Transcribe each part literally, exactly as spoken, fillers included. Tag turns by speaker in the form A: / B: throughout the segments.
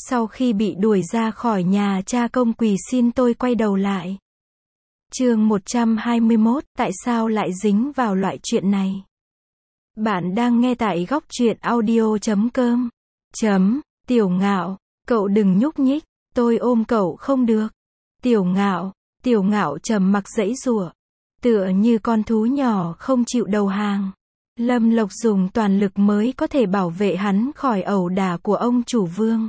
A: Sau khi bị đuổi ra khỏi nhà, cha công quỳ xin tôi quay đầu lại. Chương một trăm hai mươi mốt, tại sao lại dính vào loại chuyện này? Bạn đang nghe tại góc truyện audio chấm com. Chấm, Tiểu Ngạo, cậu đừng nhúc nhích, tôi ôm cậu không được. Tiểu Ngạo, Tiểu Ngạo trầm mặc giãy giụa, tựa như con thú nhỏ không chịu đầu hàng. Lâm Lộc dùng toàn lực mới có thể bảo vệ hắn khỏi ẩu đả của ông chủ Vương.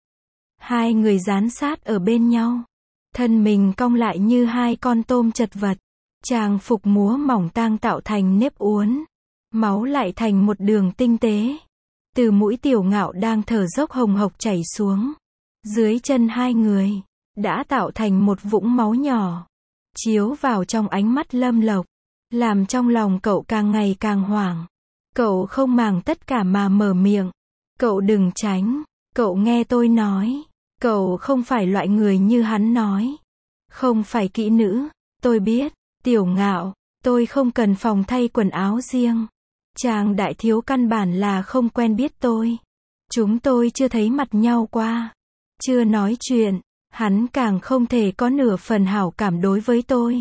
A: Hai người dán sát ở bên nhau, thân mình cong lại như hai con tôm chật vật. Trang phục múa mỏng tang tạo thành nếp uốn, máu lại thành một đường tinh tế. Từ mũi Tiểu Ngạo đang thở dốc hồng hộc chảy xuống, dưới chân hai người, đã tạo thành một vũng máu nhỏ, chiếu vào trong ánh mắt Lâm Lộc, làm trong lòng cậu càng ngày càng hoảng. Cậu không màng tất cả mà mở miệng. Cậu đừng tránh, cậu nghe tôi nói. Cậu không phải loại người như hắn nói. Không phải kỹ nữ, tôi biết. Tiểu Ngạo, tôi không cần phòng thay quần áo riêng. Chàng đại thiếu căn bản là không quen biết tôi. Chúng tôi chưa thấy mặt nhau qua. Chưa nói chuyện, hắn càng không thể có nửa phần hảo cảm đối với tôi.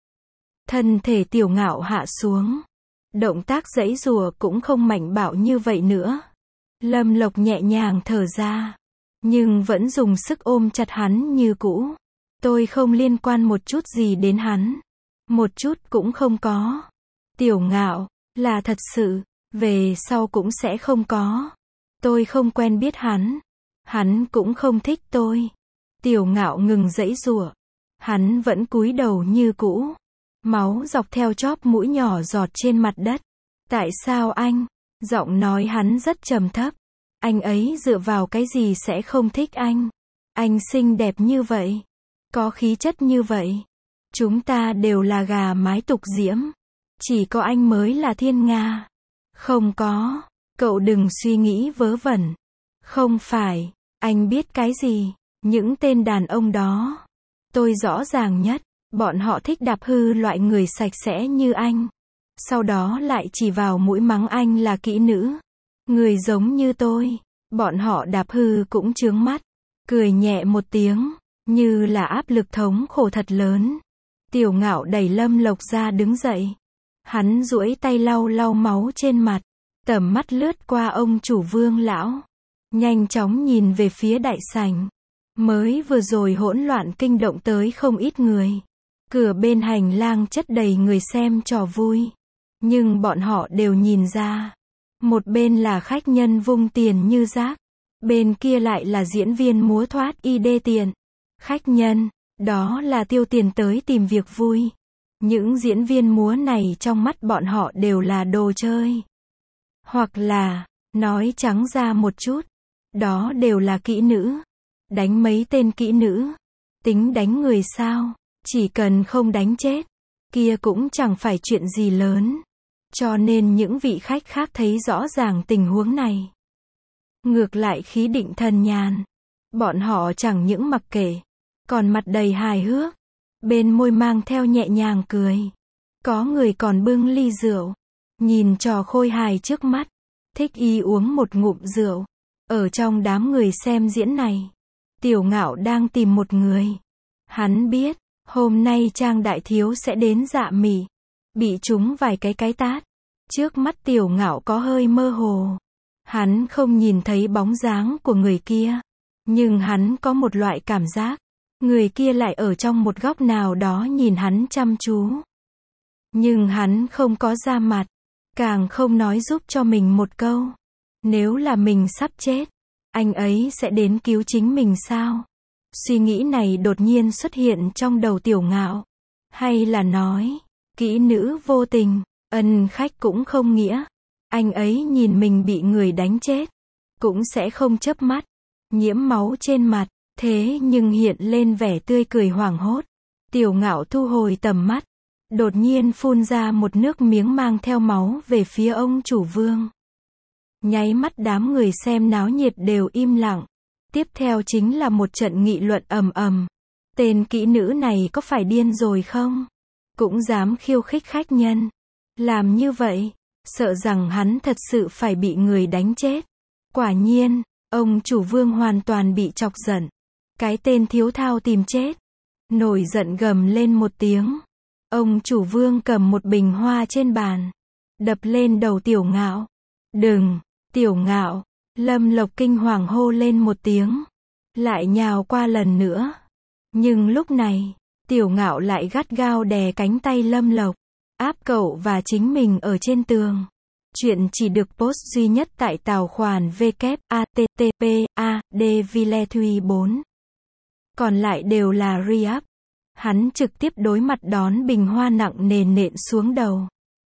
A: Thân thể Tiểu Ngạo hạ xuống. Động tác giãy giụa cũng không mạnh bạo như vậy nữa. Lâm Lộc nhẹ nhàng thở ra, nhưng vẫn dùng sức ôm chặt hắn như cũ. Tôi không liên quan một chút gì đến hắn. Một chút cũng không có. Tiểu Ngạo, là thật sự, về sau cũng sẽ không có. Tôi không quen biết hắn. Hắn cũng không thích tôi. Tiểu Ngạo ngừng giãy giụa. Hắn vẫn cúi đầu như cũ. Máu dọc theo chóp mũi nhỏ giọt trên mặt đất. Tại sao anh? Giọng nói hắn rất trầm thấp. Anh ấy dựa vào cái gì sẽ không thích anh? Anh xinh đẹp như vậy, có khí chất như vậy. Chúng ta đều là gà mái tục diễm. Chỉ có anh mới là thiên nga. Không có. Cậu đừng suy nghĩ vớ vẩn. Không phải. Anh biết cái gì? Những tên đàn ông đó. Tôi rõ ràng nhất. Bọn họ thích đạp hư loại người sạch sẽ như anh. Sau đó lại chỉ vào mũi mắng anh là kỹ nữ. Người giống như tôi, bọn họ đạp hư cũng chướng mắt. Cười nhẹ một tiếng, như là áp lực thống khổ thật lớn. Tiểu Ngạo đẩy Lâm Lộc ra đứng dậy. Hắn duỗi tay lau lau máu trên mặt. Tầm mắt lướt qua ông chủ Vương lão. Nhanh chóng nhìn về phía đại sảnh. Mới vừa rồi hỗn loạn kinh động tới không ít người. Cửa bên hành lang chất đầy người xem trò vui. Nhưng bọn họ đều nhìn ra. Một bên là khách nhân vung tiền như rác. Bên kia lại là diễn viên múa thoát y đê tiện. Khách nhân, đó là tiêu tiền tới tìm việc vui. Những diễn viên múa này trong mắt bọn họ đều là đồ chơi. Hoặc là, nói trắng ra một chút, đó đều là kỹ nữ. Đánh mấy tên kỹ nữ. Tính đánh người sao? Chỉ cần không đánh chết, kia cũng chẳng phải chuyện gì lớn. Cho nên những vị khách khác thấy rõ ràng tình huống này. Ngược lại khí định thần nhàn. Bọn họ chẳng những mặc kệ, còn mặt đầy hài hước. Bên môi mang theo nhẹ nhàng cười. Có người còn bưng ly rượu. Nhìn trò khôi hài trước mắt. Thích y uống một ngụm rượu. Ở trong đám người xem diễn này, Tiểu Ngạo đang tìm một người. Hắn biết, hôm nay Trang đại thiếu sẽ đến Dạ Mị. Bị trúng vài cái cái tát. Trước mắt Tiểu Ngạo có hơi mơ hồ. Hắn không nhìn thấy bóng dáng của người kia. Nhưng hắn có một loại cảm giác. Người kia lại ở trong một góc nào đó nhìn hắn chăm chú. Nhưng hắn không có ra mặt. Càng không nói giúp cho mình một câu. Nếu là mình sắp chết, anh ấy sẽ đến cứu chính mình sao? Suy nghĩ này đột nhiên xuất hiện trong đầu Tiểu Ngạo. Hay là nói, kỹ nữ vô tình, ân khách cũng không nghĩa. Anh ấy nhìn mình bị người đánh chết, cũng sẽ không chớp mắt, nhiễm máu trên mặt. Thế nhưng hiện lên vẻ tươi cười hoảng hốt. Tiểu Ngạo thu hồi tầm mắt, đột nhiên phun ra một nước miếng mang theo máu về phía ông chủ Vương. Nháy mắt đám người xem náo nhiệt đều im lặng. Tiếp theo chính là một trận nghị luận ầm ầm. Tên kỹ nữ này có phải điên rồi không? Cũng dám khiêu khích khách nhân. Làm như vậy, sợ rằng hắn thật sự phải bị người đánh chết. Quả nhiên, Ông chủ Vương hoàn toàn bị chọc giận. Cái tên thiếu thao tìm chết. Nổi giận gầm lên một tiếng. Ông chủ Vương cầm một bình hoa trên bàn. Đập lên đầu Tiểu Ngạo. Đừng, Tiểu Ngạo. Lâm Lộc kinh hoàng hô lên một tiếng. Lại nhào qua lần nữa. Nhưng lúc này, Tiểu Ngạo lại gắt gao đè cánh tay Lâm Lộc. Áp cậu và chính mình ở trên tường. Chuyện chỉ được post duy nhất tại tài khoản w w w chấm h t t p a d vile thuy bốn. Còn lại đều là re-up. Hắn trực tiếp đối mặt đón bình hoa nặng nề nện xuống đầu.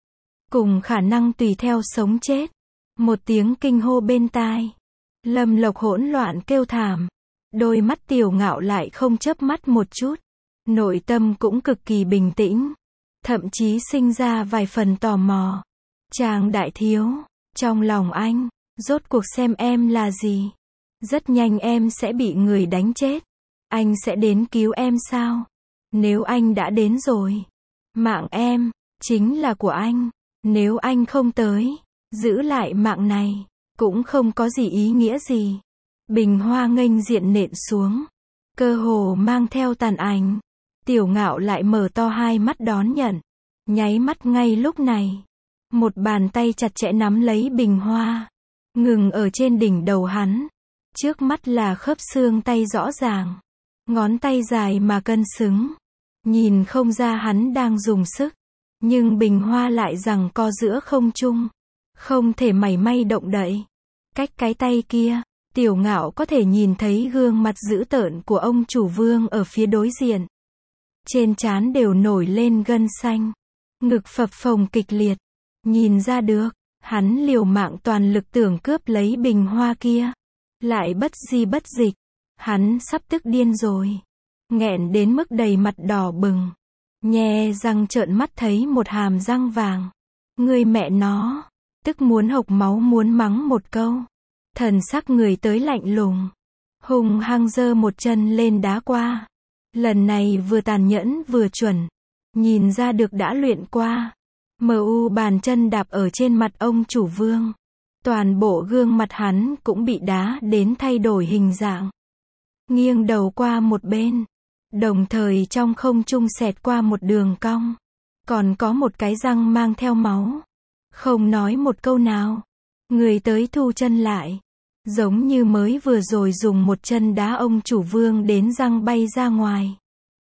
A: Cùng khả năng tùy theo sống chết. Một tiếng kinh hô bên tai. Lâm Lộc hỗn loạn kêu thảm. Đôi mắt Tiểu Ngạo lại không chớp mắt một chút. Nội tâm cũng cực kỳ bình tĩnh. Thậm chí sinh ra vài phần tò mò. Chàng đại thiếu, trong lòng anh, rốt cuộc xem em là gì? Rất nhanh em sẽ bị người đánh chết. Anh sẽ đến cứu em sao? Nếu anh đã đến rồi, mạng em, chính là của anh. Nếu anh không tới, giữ lại mạng này, cũng không có gì ý nghĩa gì. Bình hoa nghênh diện nện xuống. Cơ hồ mang theo tàn ảnh. Tiểu Ngạo lại mở to hai mắt đón nhận. Nháy mắt ngay lúc này. Một bàn tay chặt chẽ nắm lấy bình hoa. Ngừng ở trên đỉnh đầu hắn. Trước mắt là khớp xương tay rõ ràng. Ngón tay dài mà cân xứng. Nhìn không ra hắn đang dùng sức. Nhưng bình hoa lại giằng co giữa không trung. Không thể mảy may động đậy. Cách cái tay kia, Tiểu Ngạo có thể nhìn thấy gương mặt dữ tợn của ông chủ Vương ở phía đối diện. Trên trán đều nổi lên gân xanh. Ngực phập phồng kịch liệt. Nhìn ra được, hắn liều mạng toàn lực tưởng cướp lấy bình hoa kia. Lại bất di bất dịch. Hắn sắp tức điên rồi. Nghẹn đến mức đầy mặt đỏ bừng. Nhe răng trợn mắt thấy một hàm răng vàng. Người mẹ nó. Tức muốn hộc máu muốn mắng một câu. Thần sắc người tới lạnh lùng. Hùng hăng giơ một chân lên đá qua. Lần này vừa tàn nhẫn vừa chuẩn. Nhìn ra được đã luyện qua. Mờ u bàn chân đạp ở trên mặt ông chủ Vương. Toàn bộ gương mặt hắn cũng bị đá đến thay đổi hình dạng. Nghiêng đầu qua một bên. Đồng thời trong không trung xẹt qua một đường cong. Còn có một cái răng mang theo máu. Không nói một câu nào. Người tới thu chân lại. Giống như mới vừa rồi dùng một chân đá ông chủ Vương đến răng bay ra ngoài.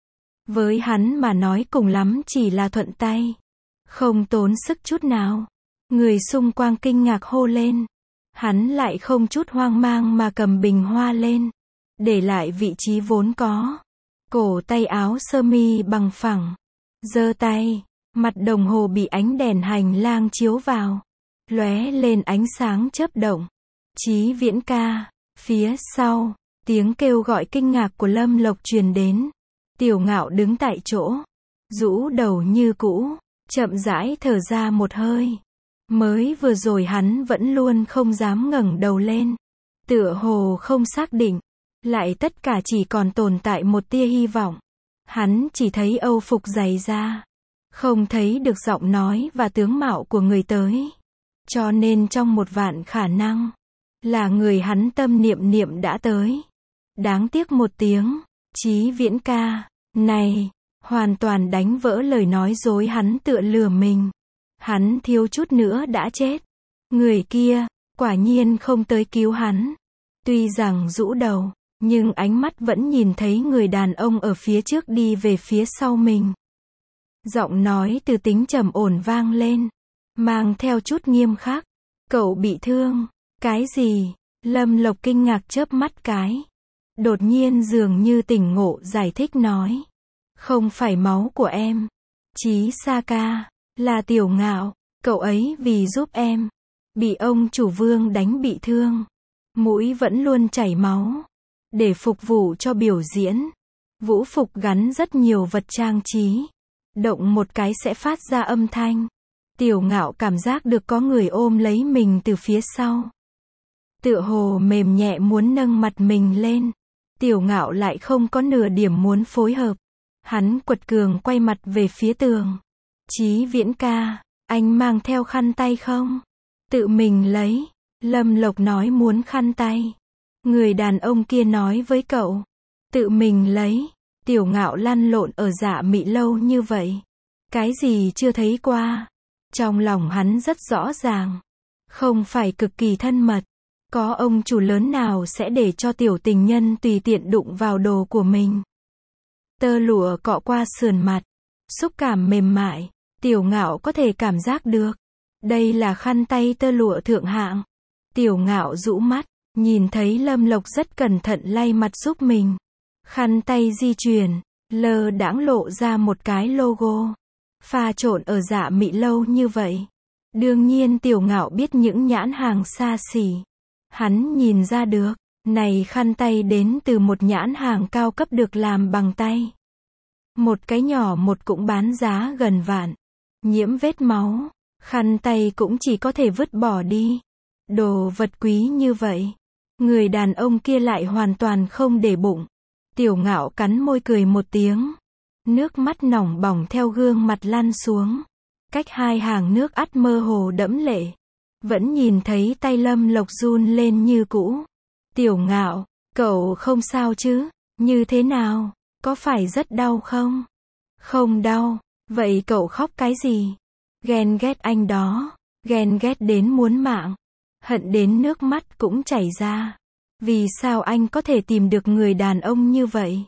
A: Với hắn mà nói cùng lắm chỉ là thuận tay. Không tốn sức chút nào. Người xung quanh kinh ngạc hô lên. Hắn lại không chút hoang mang mà cầm bình hoa lên. Để lại vị trí vốn có. Cổ tay áo sơ mi bằng phẳng. Giơ tay. Mặt đồng hồ bị ánh đèn hành lang chiếu vào. Lóe lên ánh sáng chớp động. Chí Viễn ca. Phía sau. Tiếng kêu gọi kinh ngạc của Lâm Lộc truyền đến. Tiểu Ngạo đứng tại chỗ. Rũ đầu như cũ. Chậm rãi thở ra một hơi. Mới vừa rồi hắn vẫn luôn không dám ngẩng đầu lên. Tựa hồ không xác định. Lại tất cả chỉ còn tồn tại một tia hy vọng. Hắn chỉ thấy âu phục dày da. Không thấy được giọng nói và tướng mạo của người tới. Cho nên trong một vạn khả năng. Là người hắn tâm niệm niệm đã tới. Đáng tiếc một tiếng. Chí Viễn ca. Này. Hoàn toàn đánh vỡ lời nói dối hắn tựa lừa mình. Hắn thiếu chút nữa đã chết. Người kia. Quả nhiên không tới cứu hắn. Tuy rằng rũ đầu. Nhưng ánh mắt vẫn nhìn thấy người đàn ông ở phía trước đi về phía sau mình. Giọng nói từ tính trầm ổn vang lên. Mang theo chút nghiêm khắc. Cậu bị thương. Cái gì? Lâm Lộc kinh ngạc chớp mắt cái. Đột nhiên dường như tỉnh ngộ giải thích nói. Không phải máu của em. Chí Sa ca. Là Tiểu Ngạo. Cậu ấy vì giúp em. Bị ông chủ Vương đánh bị thương. Mũi vẫn luôn chảy máu. Để phục vụ cho biểu diễn. Vũ phục gắn rất nhiều vật trang trí. Động một cái sẽ phát ra âm thanh. Tiểu Ngạo cảm giác được có người ôm lấy mình từ phía sau. Tựa hồ mềm nhẹ muốn nâng mặt mình lên. Tiểu Ngạo lại không có nửa điểm muốn phối hợp. Hắn quật cường quay mặt về phía tường. Chí Viễn ca, anh mang theo khăn tay không? Tự mình lấy. Lâm Lộc nói muốn khăn tay. Người đàn ông kia nói với cậu. Tự mình lấy. Tiểu Ngạo lăn lộn ở Dạ Mị lâu như vậy. Cái gì chưa thấy qua. Trong lòng hắn rất rõ ràng. Không phải cực kỳ thân mật. Có ông chủ lớn nào sẽ để cho tiểu tình nhân tùy tiện đụng vào đồ của mình. Tơ lụa cọ qua sườn mặt. Xúc cảm mềm mại. Tiểu Ngạo có thể cảm giác được. Đây là khăn tay tơ lụa thượng hạng. Tiểu Ngạo rũ mắt. Nhìn thấy Lâm Lộc rất cẩn thận lay mặt giúp mình. Khăn tay di chuyển. Lơ đãng lộ ra một cái logo. Pha trộn ở Dạ Mị lâu như vậy. Đương nhiên Tiểu Ngạo biết những nhãn hàng xa xỉ. Hắn nhìn ra được. Này khăn tay đến từ một nhãn hàng cao cấp được làm bằng tay. Một cái nhỏ một cũng bán giá gần vạn. Nhiễm vết máu. Khăn tay cũng chỉ có thể vứt bỏ đi. Đồ vật quý như vậy. Người đàn ông kia lại hoàn toàn không để bụng. Tiểu Ngạo cắn môi cười một tiếng. Nước mắt nóng bỏng theo gương mặt lăn xuống. Cách hai hàng nước ắt mơ hồ đẫm lệ. Vẫn nhìn thấy tay Lâm Lộc run lên như cũ. Tiểu Ngạo, cậu không sao chứ? Như thế nào? Có phải rất đau không? Không đau. Vậy cậu khóc cái gì? Ghen ghét anh đó. Ghen ghét đến muốn mạng. Hận đến nước mắt cũng chảy ra. Vì sao anh có thể tìm được người đàn ông như vậy?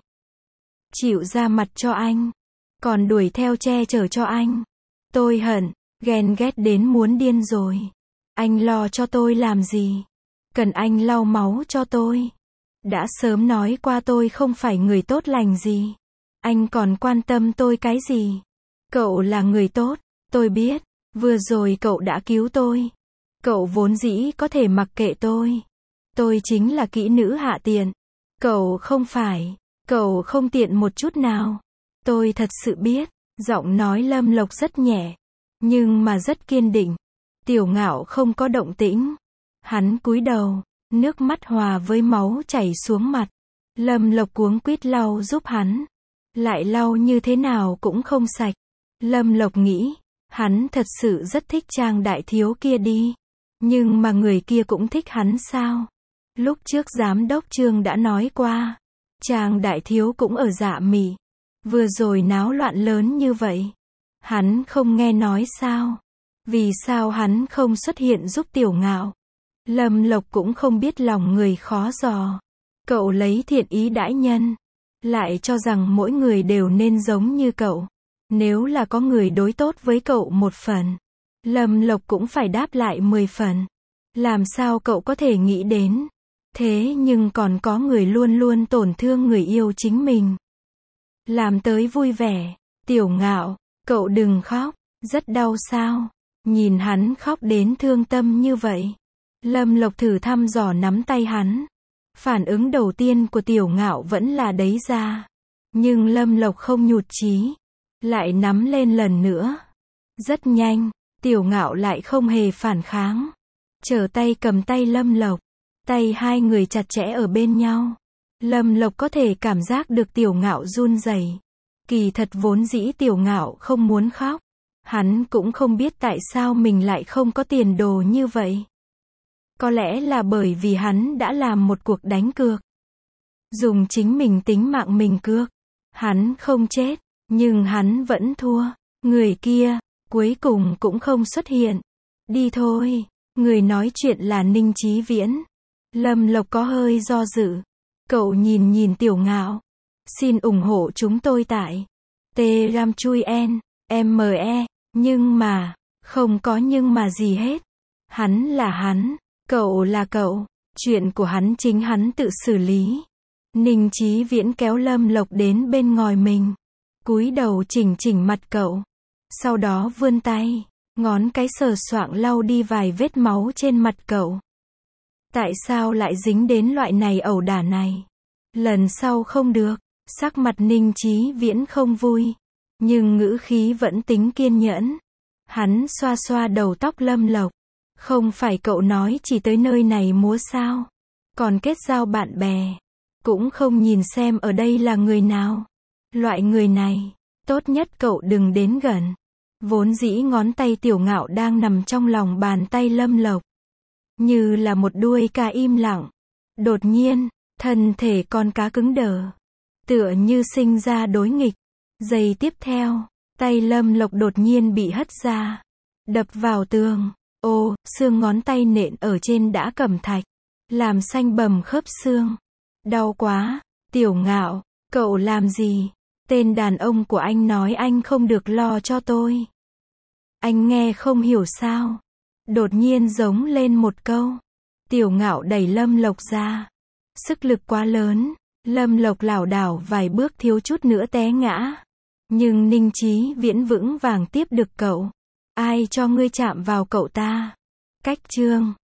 A: Chịu ra mặt cho anh. Còn đuổi theo che chở cho anh. Tôi hận. Ghen ghét đến muốn điên rồi. Anh lo cho tôi làm gì? Cần anh lau máu cho tôi. Đã sớm nói qua tôi không phải người tốt lành gì. Anh còn quan tâm tôi cái gì? Cậu là người tốt. Tôi biết. Vừa rồi cậu đã cứu tôi. Cậu vốn dĩ có thể mặc kệ tôi. Tôi chính là kỹ nữ hạ tiện. Cậu không phải. Cậu không tiện một chút nào. Tôi thật sự biết. Giọng nói Lâm Lộc rất nhẹ. Nhưng mà rất kiên định. Tiểu Ngạo không có động tĩnh. Hắn cúi đầu. Nước mắt hòa với máu chảy xuống mặt. Lâm Lộc cuống quýt lau giúp hắn. Lại lau như thế nào cũng không sạch. Lâm Lộc nghĩ. Hắn thật sự rất thích Trang đại thiếu kia đi. Nhưng mà người kia cũng thích hắn sao? Lúc trước giám đốc Trương đã nói qua. Trang đại thiếu cũng ở Dạ Mị. Vừa rồi náo loạn lớn như vậy. Hắn không nghe nói sao? Vì sao hắn không xuất hiện giúp Tiểu Ngạo? Lâm Lộc cũng không biết lòng người khó dò. Cậu lấy thiện ý đãi nhân. Lại cho rằng mỗi người đều nên giống như cậu. Nếu là có người đối tốt với cậu một phần. Lâm Lộc cũng phải đáp lại mười phần. Làm sao cậu có thể nghĩ đến? Thế nhưng còn có người luôn luôn tổn thương người yêu chính mình. Làm tới vui vẻ. Tiểu Ngạo, cậu đừng khóc. Rất đau sao? Nhìn hắn khóc đến thương tâm như vậy. Lâm Lộc thử thăm dò nắm tay hắn. Phản ứng đầu tiên của Tiểu Ngạo vẫn là đấy ra. Nhưng Lâm Lộc không nhụt chí. Lại nắm lên lần nữa. Rất nhanh. Tiểu Ngạo lại không hề phản kháng. Trở tay cầm tay Lâm Lộc. Tay hai người chặt chẽ ở bên nhau. Lâm Lộc có thể cảm giác được Tiểu Ngạo run rẩy. Kỳ thật vốn dĩ Tiểu Ngạo không muốn khóc. Hắn cũng không biết tại sao mình lại không có tiền đồ như vậy. Có lẽ là bởi vì hắn đã làm một cuộc đánh cược. Dùng chính mình tính mạng mình cược. Hắn không chết, nhưng hắn vẫn thua. Người kia, cuối cùng cũng không xuất hiện. Đi thôi. Người nói chuyện là Ninh Chí Viễn. Lâm Lộc có hơi do dự. Cậu nhìn nhìn Tiểu Ngạo. Xin ủng hộ chúng tôi tại Telegram chui en, em e. Nhưng mà, không có nhưng mà gì hết. Hắn là hắn. Cậu là cậu. Chuyện của hắn chính hắn tự xử lý. Ninh Chí Viễn kéo Lâm Lộc đến bên ngòi mình. Cúi đầu chỉnh chỉnh mặt cậu. Sau đó vươn tay. Ngón cái sờ soạng lau đi vài vết máu trên mặt cậu. Tại sao lại dính đến loại này ẩu đả này? Lần sau không được. Sắc mặt Ninh Chí Viễn không vui. Nhưng ngữ khí vẫn tính kiên nhẫn. Hắn xoa xoa đầu tóc Lâm Lộc. Không phải cậu nói chỉ tới nơi này múa sao? Còn kết giao bạn bè. Cũng không nhìn xem ở đây là người nào. Loại người này, tốt nhất cậu đừng đến gần. Vốn dĩ ngón tay Tiểu Ngạo đang nằm trong lòng bàn tay Lâm Lộc. Như là một đuôi cá im lặng. Đột nhiên, thân thể con cá cứng đờ, tựa như sinh ra đối nghịch. Giây tiếp theo, tay Lâm Lộc đột nhiên bị hất ra, đập vào tường. Ô, xương ngón tay nện ở trên đá cẩm thạch, làm xanh bầm khớp xương. Đau quá. Tiểu Ngạo, cậu làm gì? Tên đàn ông của anh nói anh không được lo cho tôi. Anh nghe không hiểu sao? Đột nhiên giống lên một câu. Tiểu Ngạo đẩy Lâm Lộc ra. Sức lực quá lớn, Lâm Lộc lảo đảo vài bước thiếu chút nữa té ngã. Nhưng Ninh Chí Viễn vững vàng tiếp được cậu. Ai cho ngươi chạm vào cậu ta? Cách chương